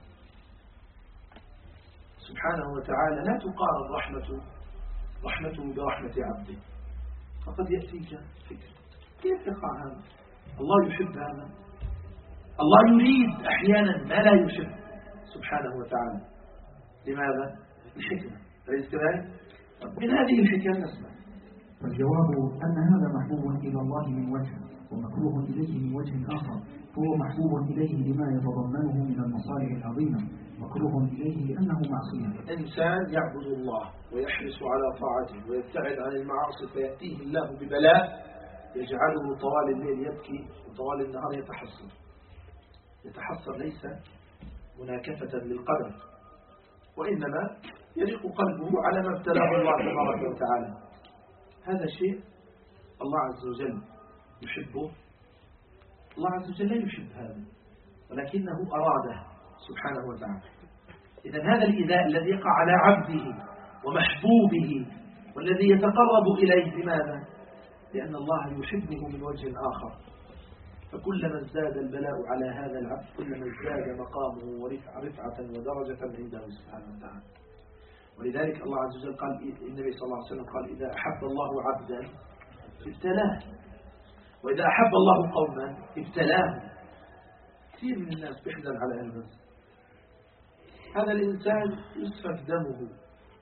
سبحانه وتعالى. لا تقارن رحمته برحمة عبده، فقد يأتيك فكر كيف يقع هذا؟ الله يحب هذا، الله يريد أحيانا ما لا يحب سبحانه وتعالى. لماذا؟ الحكمة. أليس كذلك؟ من هذه الحكمة نسمع. فالجواب أن هذا محبوب إلى الله من وجه ومكروه إليه من وجه آخر، فهو محبوب إليه لما يتضمنه من المصالح العظيمة، مكروه إليه لأنه معصية. إنسان يعبد الله ويحرص على طاعته ويبتعد عن المعاصي، فيأتيه الله ببلاء يجعله طوال الليل يبكي وطوال النهار يتحسر ليس مناكفة للقدر، وإنما يرق قلبه على ما ابتلاه الله تبارك وتعالى. هذا شيء الله عز وجل يحبه، الله عز وجل لا يحب هذا، ولكنه أراده سبحانه وتعالى. إذن هذا الإيذاء الذي يقع على عبده ومحبوبه والذي يتقرب إليه، لماذا؟ لأن الله يحبه من وجه آخر، فكلما ازداد البلاء على هذا العبد كلما ازداد مقامه ورفعة ودرجة عنده سبحانه وتعالى. ولذلك الله عز وجل قال، النبي صلى الله عليه وسلم قال: إذا أحب الله عبدا ابتلاه، وإذا أحب الله قوما ابتلاه. كثير من الناس بيحزن على أهل غزة، هذا الإنسان يسفك دمه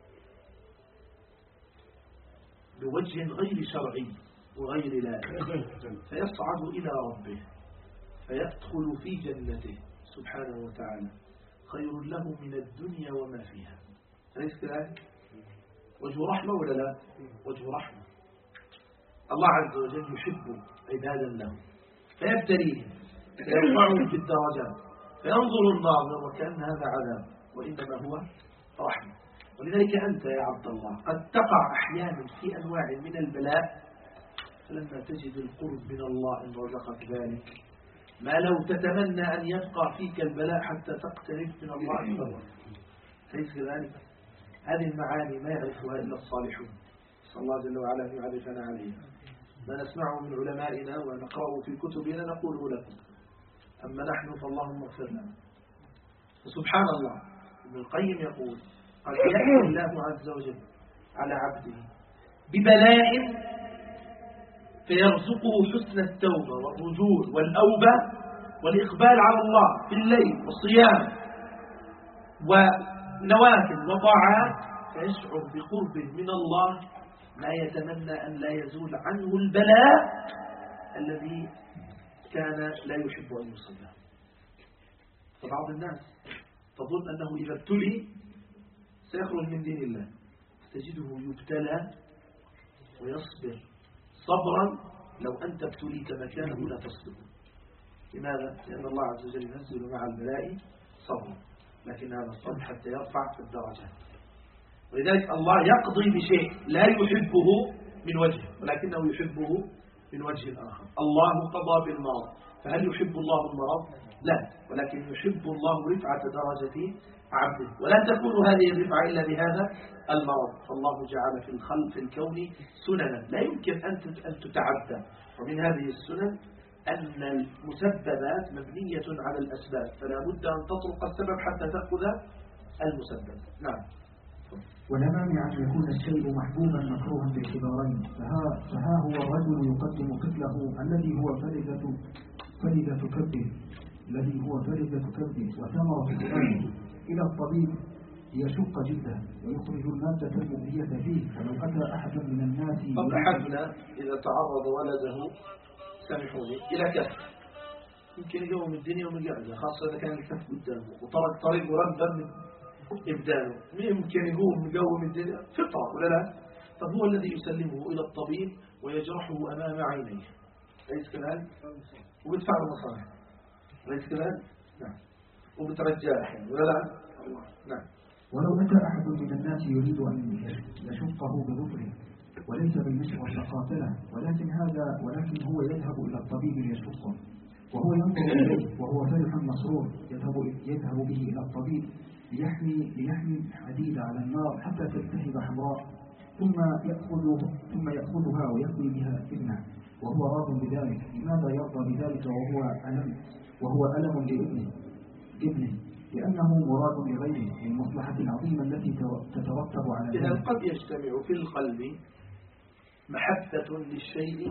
بوجه غير شرعي وغير لائق، فيصعد إلى ربه فيدخل في جنته سبحانه وتعالى، خير له من الدنيا وما فيها. أليس كذلك؟ وجه رحمة ولا لا؟ وجه رحمة. الله عز وجل يحب عبادا له فيبتليهم فيرفعهم في الدرجات، فينظر الناظر وكأن هذا عذاب، وإنما هو رحمة. ولذلك أنت يا عبد الله قد تقع أحيانا في أنواع من البلاء، فلما تجد القرب من الله إن رزقك ذلك، ما لو تتمنى أن يبقى فيك البلاء حتى تقترب من الله أكبر. ليس كذلك؟ هذه المعاني ما يعرفها إلا الصالحون. نسأل الله جل وعلا أن يعرفنا عليها. ما نسمعه من علمائنا ونقرأه في كتبنا نقوله لكم، أما نحن فاللهم اغفر لنا. وسبحان الله ابن القيم يقول قد يأتي الله عز وجل على عبده ببلاء فيرزقه حسن التوبة والرجوع والأوبة والإقبال على الله في الليل والصيام ونوافل وطاعات، فيشعر بقرب من الله ما يتمنى أن لا يزول عنه البلاء الذي كان لا يحب أن يصيبه. فبعض الناس تظن أنه إذا ابتلي سيخرج من دين الله، تجده يبتلى ويصبر صبرا لو أنت ابتليت مكانه لا تصبر. لماذا؟ لأن الله عز وجل ينزل مع البلاء صبرا، لكن هذا الصبر حتى يرفع في الدرجات. ولذلك الله يقضي بشيء لا يحبه من وجه ولكنه يحبه من وجه آخر. الله قضى بالمرض، فهل يحب الله المرض؟ لا، ولكن يحب الله رفعة درجة عبده، ولا تكون هذه الرفعة إلا بهذا المرض. فالله جعل في الكون سننا لا يمكن أن تتعدى، ومن هذه السنن أن المسببات مبنية على الأسباب، فلا بد أن تطرق السبب حتى تأخذ المسبب. نعم. ولا مانع أن يكون الشيء محبوبا مكروها باعتبارين، فها هو الرجل يقدم طفله الذي هو فلذة كبده وثمرة كبده إلى الطبيب ليشق جلده ويخرج المادة المؤذية فيه. فلو أتى أحد من الناس أحدنا إذا تعرض ولده سامحوني إلى كف، يمكن يقوم الدنيا ومن قاعدة، خاصة إذا كان الكف قدامه وطرق طريق مربى من إبدانه، يمكن يقوم الدنيا فطرة ولا لا؟ فهو الذي يسلمه إلى الطبيب ويجرحه أمام عينيه، ليس كذلك؟ وبدفع له مصاري، ليس كذلك؟ نعم. وبترجع أحيانا ولا لا؟ نعم. ولو أتى أحد من الناس يريد أن يشقه بظفره وليس بالمشرق لقاتله، ولكن هو يذهب إلى الطبيب ليشقه، وهو ينظر إليه وهو فرح مسرور، يذهب به إلى الطبيب ليحمي حديد على النار حتى تلتهب حمراء، ثم يأخذها ويكوي بها ابنه وهو راض بذلك. لماذا يرضى بذلك وهو ألم لابنه؟ لأنه مراد لغيره للمصلحة العظيمة التي تترتب على ذلك. إذا قد يجتمع في القلب محبة للشيء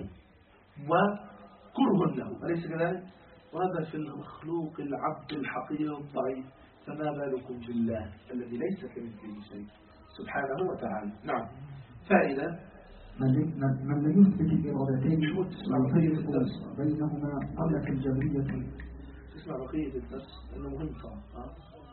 وكره له، أليس كذلك؟ وهذا في المخلوق العبد الحقير الضعيف، فما بالكم بالله الذي ليس كمثله شيء سبحانه وتعالى. نعم. فائدة من لم يثبت الإرادتين ويفرق بينهما قبل الجبرية. تسمع بقية الدرس لأنه مهم صراحة.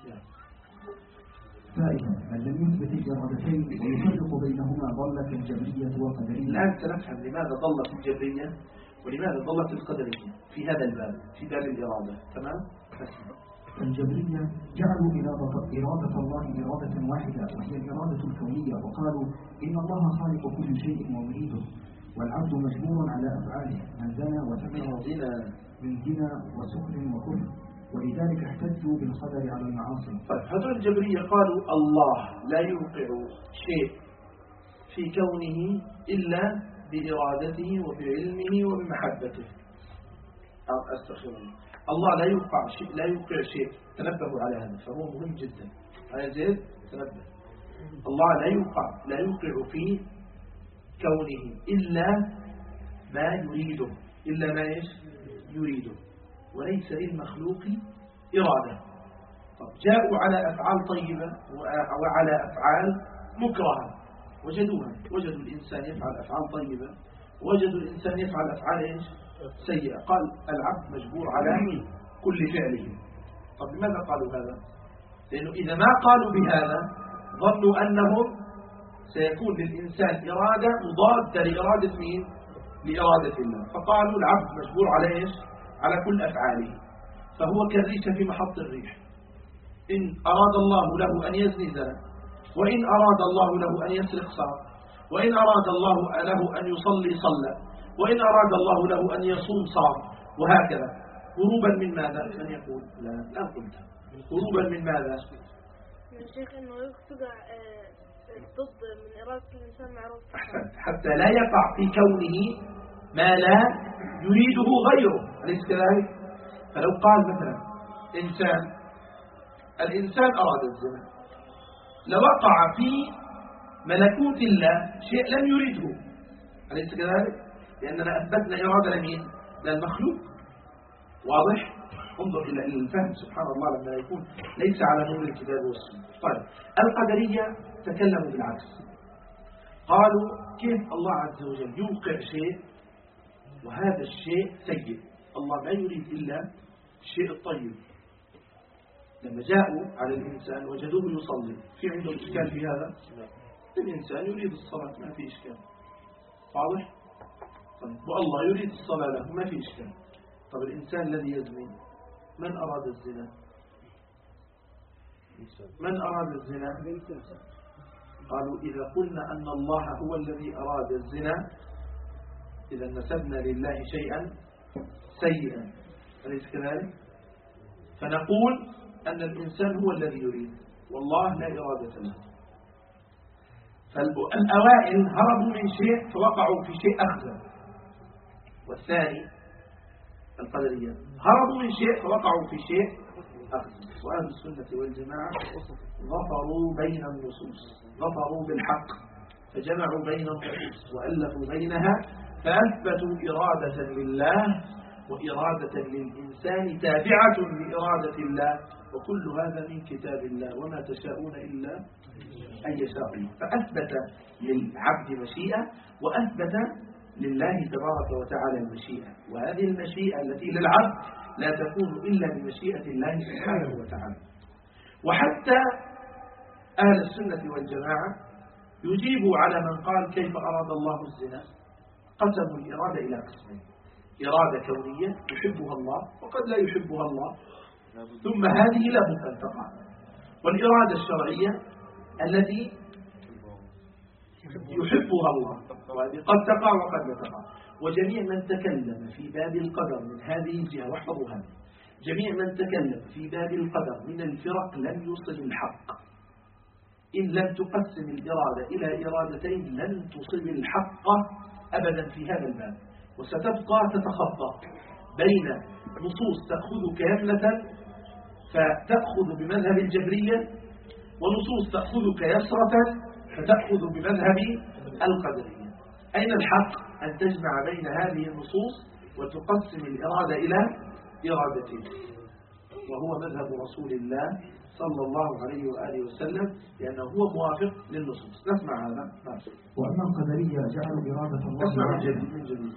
فائدة من لم يثبت الإرادتين ويفرق بينهما ضلت الجبرية والقدرية. الآن سنفهم لماذا ضلت الجبرية ولماذا ضلت القدرية في هذا الباب، في باب الإرادة. تمام؟ الجبرية جعلوا إرادة الله إرادة واحدة وهي الإرادة الكونية، وقالوا إن الله خالق كل شيء ومريده، والعبد مجبور على أفعاله من زنى وسكر من زنا وسكر وكفر، ولذلك احتجوا بالقدر على المعاصي. طيب هذول الجبرية قالوا الله لا يوقع شيء في كونه إلا بإرادته وبعلمه وبمحبته. أستغفر الله لا يوقع شيء. تنبهوا على هذا فهو مهم جدا. هذا زيد تنبه. الله لا يوقع في كونه إلا ما يريده، إلا ما يريده، وليس للمخلوق إرادة. طب جاءوا على أفعال طيبة وعلى أفعال مكرهة وجدوا الإنسان يفعل أفعال طيبة وجدوا الإنسان يفعل أفعال سيئة. قال العبد مجبور على كل فعله. طب لماذا قالوا هذا؟ لأنه إذا ما قالوا بهذا ظنوا أنهم سيكون للإنسان إرادة مضادة لإرادة مين؟ لإرادة الله. فقالوا العبد مجبور على على كل أفعاله، فهو كالريشة في محط الريح، إن أراد الله له أن يزني زنى، وإن أراد الله له أن يسرق سرق، وإن أراد الله له أن يصلي صلى، وإن أراد الله له أن يصوم صام، وهكذا. هروبا من ماذا؟ من يقول لا قلت هروبا من ماذا؟ من شيخ إنه تقع ضد من إرادة الإنسان معروف. أحسنت. حتى لا يقع في كونه ما لا يريده غيره، أليس كذلك؟ فلو قال مثلا الإنسان أراد الزنا، لوقع في ملكوت الله شيء لم يريده، أليس كذلك؟ لأننا أثبتنا إرادة لمين؟ للمخلوق. واضح؟ انظر إلى الفهم سبحان الله لما يكون ليس على نور الكتاب والسنة. طيب القدرية تكلموا بالعكس، قالوا كيف الله عز وجل يوقع شيء وهذا الشيء سيء؟ الله لا يريد إلا الشيء الطيب. لما جاءوا على الإنسان وجدوه يصلي، في عنده إشكال في هذا؟ الإنسان يريد الصلاة، ما في إشكال. واضح؟ طيب والله يريد الصلاة له، ما في إشكال. طب الإنسان الذي يزني، من أراد الزنا؟ من أراد الزنا؟ قالوا إذا قلنا أن الله هو الذي أراد الزنا إذا نسبنا لله شيئا سيئا، أليس كذلك؟ فنقول أن الإنسان هو الذي يريد والله لا إرادة له. فالأوائل هربوا من شيء فوقعوا في شيء أخزن، والثاني القدرية هربوا من شيء فوقعوا في شيء أخزن. وأهل السنة والجماعة ظفروا بين النصوص، ظفروا بالحق فجمعوا بين النصوص وألفوا بينها، فأثبتوا إرادة لله وإرادة للإنسان تابعة لإرادة الله، وكل هذا من كتاب الله، وما تشاءون إلا أن يشاء الله. فأثبت للعبد مشيئة وأثبت لله تبارك وتعالى المشيئة، وهذه المشيئة التي للعبد لا تكون إلا بمشيئة الله سبحانه وتعالى. وحتى أهل السنة والجماعة يجيبوا على من قال كيف أراد الله الزنا، قسموا الإرادة إلى قسمين: إرادة كونية يحبها الله وقد لا يحبها الله، ثم هذه لا بد أن تقع، والإرادة الشرعية التي يحبها الله وهذه قد تقع وقد لا تقع. وجميع من تكلم في باب القدر من هذه الجهة، واحفظوا هذا، جميع من تكلم في باب القدر من الفرق لم يصل الحق. إن لم تقسم الإرادة إلى إرادتين لن تصل الحق أبدا في هذا الباب، وستبقى تتخطى بين نصوص تأخذك يمنة فتأخذ بمذهب الجبرية، ونصوص تأخذك يسرة فتأخذ بمذهب القدرية. أين الحق؟ أن تجمع بين هذه النصوص وتقسم الإرادة إلى إرادتين، وهو مذهب رسول الله صلى الله عليه وآله وسلم، لأنه هو موافق للنصوص. نسمع هذا. وأما القدرية جعلوا إرادة الله. نسمع من جديد.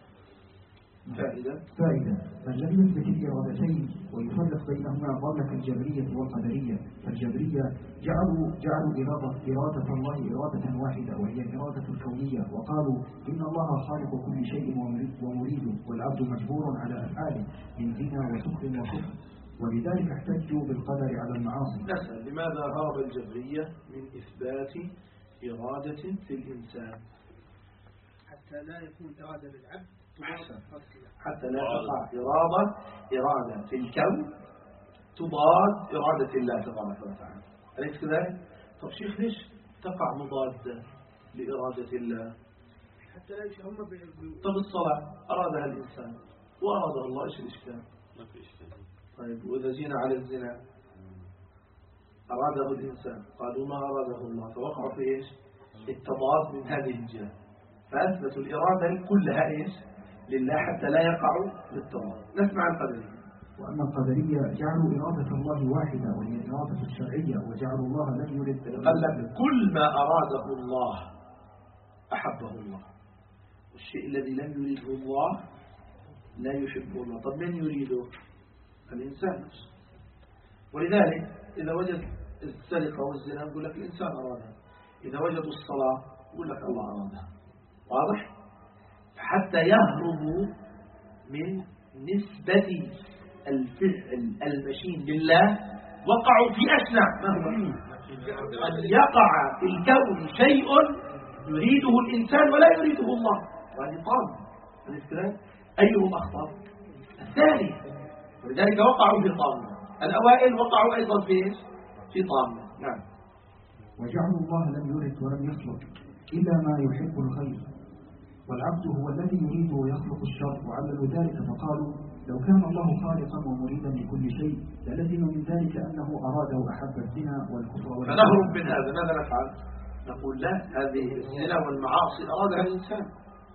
فائدة: من لم يثبت الإرادتين ويفرق بينهما ضل كالجبرية والقدرية. فالجبرية جعلوا إرادة الله إرادة واحدة وهي الإرادة الكونية، وقالوا إن الله خالق كل شيء ومريد، والعبد مجبور على أفعاله من زنا وسكر وكفر، ولذلك احتجوا بالقدر على المعاصي. نسأل: لماذا هرب الجبرية من إثبات إرادة في الإنسان؟ حتى لا يكون إرادة للعبد، حتى لا تقع إرادة في الكون تضاد إرادة الله تبارك وتعالى، أليس كذلك؟ طب شيخ ليش تقع مضادة لإرادة الله؟ حتى لا يشهم. طب الصلاة أرادها الإنسان وأرادها الله، إيش الإشكال؟ ما في إشكال. طيب وإذا جينا على الزنا أراده الإنسان، قالوا ما أراده الله، فوقعوا في إيش؟ التضاد من هذه الجهة، فأثبتوا الإرادة كلها إيش؟ لله حتى لا يقعوا بالتضاد. نسمع القدرية. وأما القدرية جعلوا إرادة الله واحدة وهي الإرادة الشرعية، وجعلوا الله لم يرد. قال لك كل ما أراده الله أحبه الله، والشيء الذي لم يريده الله لا يحبه الله. طب من يريده؟ الإنسان نفسه. ولذلك إذا وجد السرقة والزنا يقول لك الإنسان أرادها، إذا وجدوا الصلاة يقول لك الله أرادها. واضح؟ حتى يهربوا من نسبة الفعل المشين لله وقعوا في أشنع ما هو أن يقع في الكون شيء يريده الإنسان ولا يريده الله، وهذه طامة. أيهم أخطر؟ الثاني. ولذلك وقعوا في طامة. الأوائل وقعوا أيضا في طامة. نعم. وجعلوا الله لم يرد ولم يخلق إلا ما يحب الخير، والعبد هو الذي يريد ويخلق الشر، وعللوا ذلك فقالوا لو كان الله خالقا ومريدا لكل شيء للزم من ذلك أنه أراد وأحب الزنا والكفر فنهرب من هذا. ماذا نفعل؟ نقول لا، هذه الزنا والمعاصي أرادها الإنسان،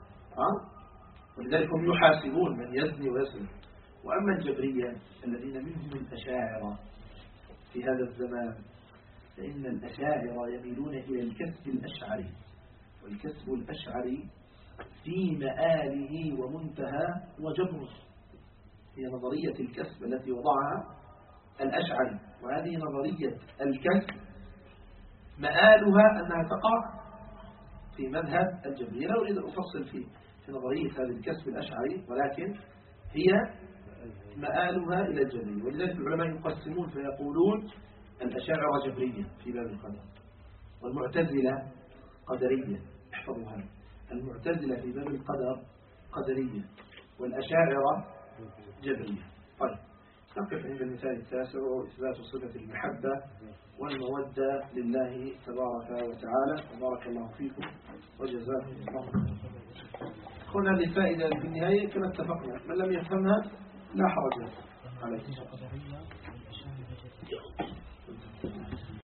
ولذلك هم يحاسبون من يزني ويسرق. وأما الجبرية الذين منهم الأشاعرة في هذا الزمان، فإن الأشاعرة يميلون إلى الكسب الأشعري، والكسب الأشعري في مآله ومنتهى وجبره، هي نظرية الكسب التي وضعها الأشعري. وهذه نظرية الكسب مآلها أنها تقع في مذهب الجبرية. لا أريد أن أفصل في نظرية هذا الكسب الأشعري، ولكن هي مآلها إلى الجبرية. ولذلك العلماء يقسمون فيقولون الأشاعرة جبرية في باب القدر، والمعتزلة قدرية. احفظوا هذا، المعتزلة في باب القدر قدرية، والأشاعرة جبرية. طيب، نقف عند المثال التاسع، وهو إثبات صفة المحبة والمودة لله تبارك وتعالى. وبارك الله فيكم وجزاكم الله خيرا. هنا للفائدة في النهاية كما اتفقنا، من لم يفهمها لا حرج عليه.